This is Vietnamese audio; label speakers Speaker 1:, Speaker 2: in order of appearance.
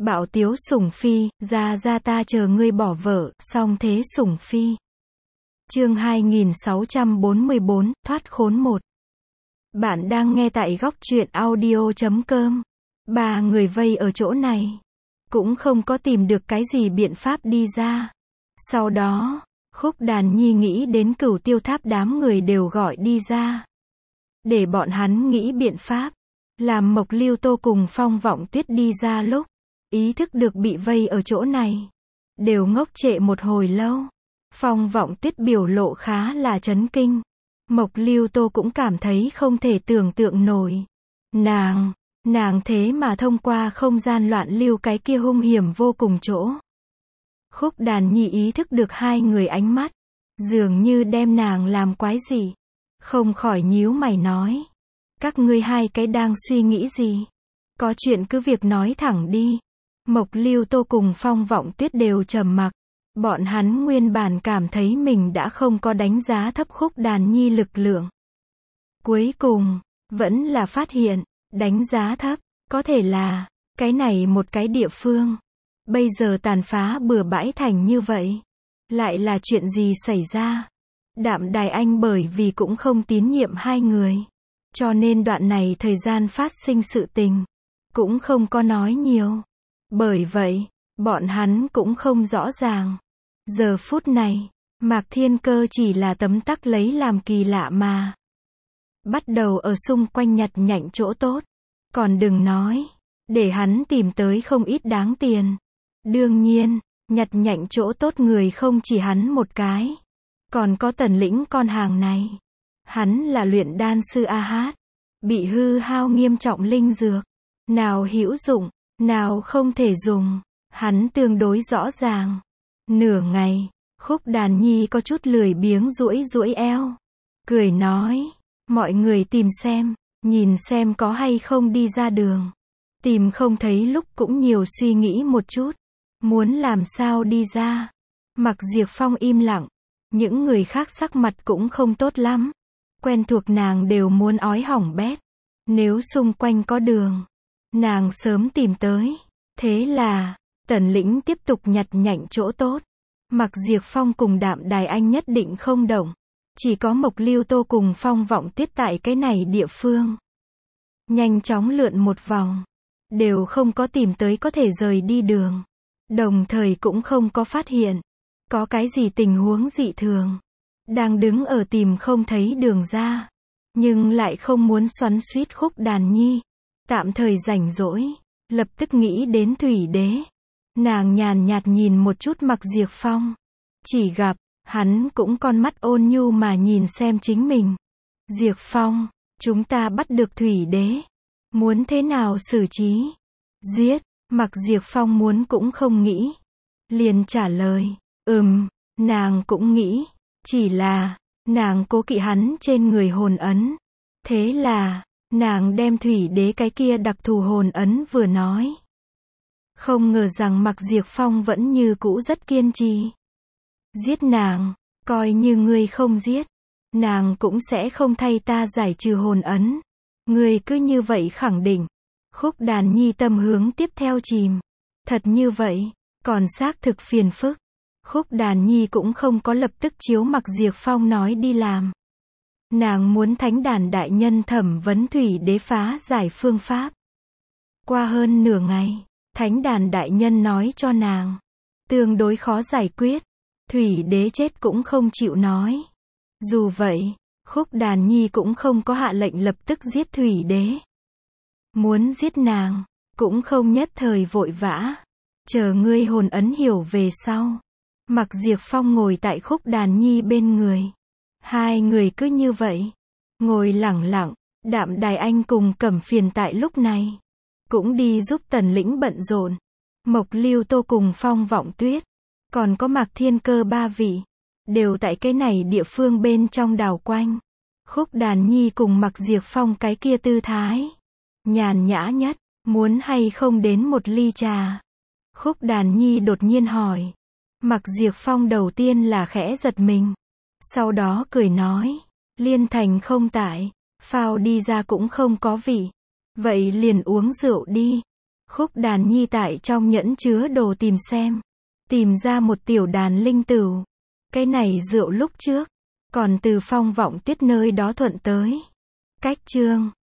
Speaker 1: Bạo tiếu sủng phi, ra ra ta chờ ngươi bỏ vợ, song thế sủng phi. Chương 2644, thoát khốn 1. Bạn đang nghe tại góc truyện audio.com. Ba người vây ở chỗ này, cũng không có tìm được cái gì biện pháp đi ra. Sau đó, Khúc Đàn Nhi nghĩ đến Cửu Tiêu Tháp đám người đều gọi đi ra. Để bọn hắn nghĩ biện pháp. Làm Mộc Lưu Tô cùng Phong Vọng Tuyết đi ra lúc ý thức được bị vây ở chỗ này, đều ngốc trệ một hồi lâu. Phong Vọng Tuyết biểu lộ khá là chấn kinh. Mộc Lưu Tô cũng cảm thấy không thể tưởng tượng nổi. Nàng thế mà thông qua không gian loạn lưu cái kia hung hiểm vô cùng chỗ. Khúc Đàn Nhi ý thức được hai người ánh mắt, dường như đem nàng làm quái gì. Không khỏi nhíu mày nói. Các ngươi hai cái đang suy nghĩ gì? Có chuyện cứ việc nói thẳng đi. Mộc Lưu Tô cùng Phong Vọng Tuyết đều trầm mặc. Bọn hắn nguyên bản cảm thấy mình đã không có đánh giá thấp Khúc Đàn Nhi lực lượng. Cuối cùng, vẫn là phát hiện, đánh giá thấp, có thể là, cái này một cái địa phương. Bây giờ tàn phá bừa bãi thành như vậy. Lại là chuyện gì xảy ra? Đạm Đài Anh bởi vì cũng không tín nhiệm hai người. Cho nên đoạn này thời gian phát sinh sự tình, cũng không có nói nhiều. Bởi vậy, bọn hắn cũng không rõ ràng. Giờ phút này, Mạc Thiên Cơ chỉ là tấm tắc lấy làm kỳ lạ mà. Bắt đầu ở xung quanh nhặt nhạnh chỗ tốt. Còn đừng nói, để hắn tìm tới không ít đáng tiền. Đương nhiên, nhặt nhạnh chỗ tốt người không chỉ hắn một cái. Còn có Tần Lĩnh con hàng này. Hắn là luyện đan sư A Hát. Bị hư hao nghiêm trọng linh dược. Nào hữu dụng, nào không thể dùng. Hắn tương đối rõ ràng. Nửa ngày, Khúc Đàn Nhi có chút lười biếng duỗi eo. Cười nói, mọi người tìm xem, nhìn xem có hay không đi ra đường. Tìm không thấy lúc cũng nhiều suy nghĩ một chút. Muốn làm sao đi ra. Mặc Diệp Phong im lặng. Những người khác sắc mặt cũng không tốt lắm. Quen thuộc nàng đều muốn ói hỏng bét. Nếu xung quanh có đường, nàng sớm tìm tới. Thế là, Tần Lĩnh tiếp tục nhặt nhạnh chỗ tốt. Mặc Diệp Phong cùng Đạm Đài Anh nhất định không động. Chỉ có Mộc Lưu Tô cùng Phong Vọng Tuyết tại cái này địa phương. Nhanh chóng lượn một vòng. Đều không có tìm tới có thể rời đi đường. Đồng thời cũng không có phát hiện. Có cái gì tình huống dị thường. Đang đứng ở tìm không thấy đường ra. Nhưng lại không muốn xoắn xuýt Khúc Đàn Nhi. Tạm thời rảnh rỗi. Lập tức nghĩ đến Thủy Đế. Nàng nhàn nhạt nhìn một chút Mặc Diệp Phong. Chỉ gặp, hắn cũng con mắt ôn nhu mà nhìn xem chính mình. Diệp Phong, chúng ta bắt được Thủy Đế. Muốn thế nào xử trí? Giết, Mặc Diệp Phong muốn cũng không nghĩ. Liền trả lời, nàng cũng nghĩ. Chỉ là, nàng cố kỵ hắn trên người hồn ấn. Thế là, nàng đem Thủy Đế cái kia đặc thù hồn ấn vừa nói. Không ngờ rằng Mặc Diệp Phong vẫn như cũ rất kiên trì. Giết nàng, coi như ngươi không giết. Nàng cũng sẽ không thay ta giải trừ hồn ấn. Ngươi cứ như vậy khẳng định. Khúc Đàn Nhi tâm hướng tiếp theo chìm. Thật như vậy, còn xác thực phiền phức. Khúc Đàn Nhi cũng không có lập tức chiếu Mặc Diệp Phong nói đi làm. Nàng muốn Thánh Đàn đại nhân thẩm vấn Thủy Đế phá giải phương pháp. Qua hơn nửa ngày, Thánh Đàn đại nhân nói cho nàng. Tương đối khó giải quyết. Thủy Đế chết cũng không chịu nói. Dù vậy, Khúc Đàn Nhi cũng không có hạ lệnh lập tức giết Thủy Đế. Muốn giết nàng, cũng không nhất thời vội vã. Chờ ngươi hồn ấn hiểu về sau. Mặc Diệp Phong ngồi tại Khúc Đàn Nhi bên người. Hai người cứ như vậy. Ngồi lẳng lặng. Đạm Đài Anh cùng Cẩm Phiền tại lúc này. Cũng đi giúp Tần Lĩnh bận rộn. Mộc Lưu Tô cùng Phong Vọng Tuyết. Còn có Mạc Thiên Cơ ba vị. Đều tại cái này địa phương bên trong đảo quanh. Khúc Đàn Nhi cùng Mặc Diệp Phong cái kia tư thái. Nhàn nhã nhất. Muốn hay không đến một ly trà? Khúc Đàn Nhi đột nhiên hỏi. Mặc Diệp Phong đầu tiên là khẽ giật mình. Sau đó cười nói. Liên Thành không tại. Phao đi ra cũng không có vị. Vậy liền uống rượu đi. Khúc đàn nhi tại trong nhẫn chứa đồ tìm xem. Tìm ra một tiểu đàn linh tửu. Cái này rượu lúc trước. Còn từ Phong Vọng Tiết nơi đó thuận tới. Cách chương.